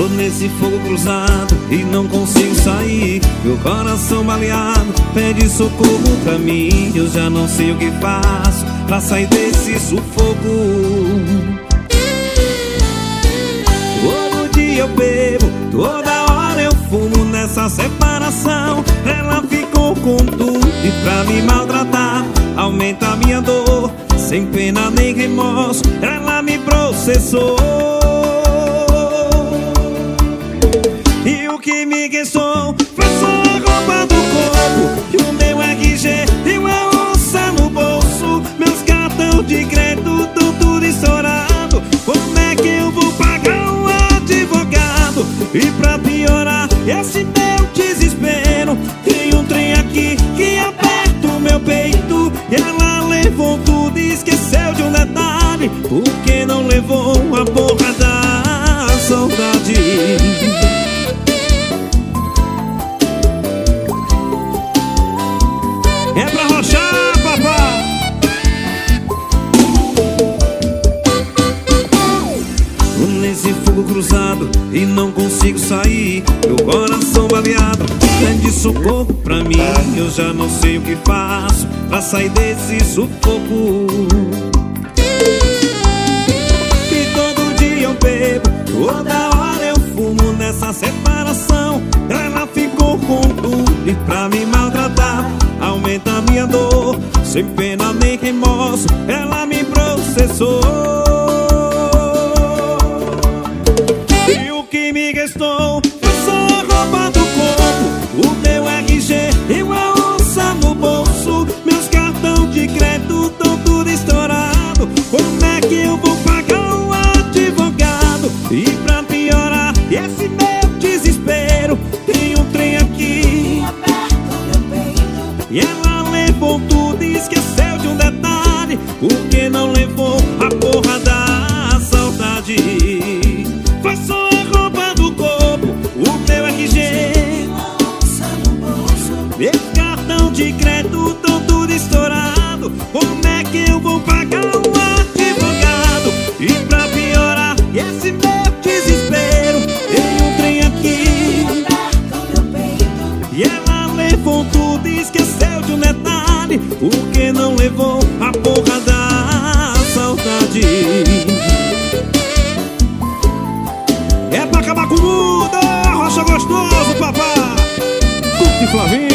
Tô nesse fogo cruzado e não consigo sair. Meu coração baleado pede socorro pra mim. Eu já não sei o que faço pra sair desse sufoco. Todo dia eu bebo, toda hora eu fumo. Nessa separação ela ficou com tudo e pra me maltratar aumenta a minha dor. Sem pena nem remorso ela me processou. E o que me restou foi só a roupa do corpo e o meu RG e uma onça no bolso. Meus cartões de crédito tão tudo estourado. Como é que eu vou pagar um advogado? E pra piorar esse meu desespero, tem um trem aqui que aperta o meu peito. E ela levou tudo e esqueceu de um detalhe. Por que não levou a porra da saudade? É pra rochar, papai. Tô nesse fogo cruzado e não consigo sair. Meu coração baleado pede socorro pra mim. Eu já não sei o que faço pra sair desse sufoco. E todo dia eu bebo, toda hora eu fumo. Nessa separação ela ficou com tudo e pra me maltratar aumenta a minha dor. Sem pena nem remorso ela me processou. E o que me restou foi só a roupa do corpo, o meu RG e uma onça no bolso. Meus cartões de crédito tão tudo estourado. Como é que eu vou pagar um advogado? E pra piorar esse meu desespero, tem um trem aqui e ela levou tudo e esqueceu de um detalhe. Por que não levou a porra da saudade? Foi só a roupa do corpo, o meu RG, meu cartão de crédito tão tudo estourado. Como é que eu vou pagar um advogado? E pra piorar esse meu desespero, tem um trem aqui e ela levou tudo e esqueceu de um detalhe. Por que não levou a porra da saudade? É pra acabar com o mundo, rocha gostoso, papá. Curte, Flavinho.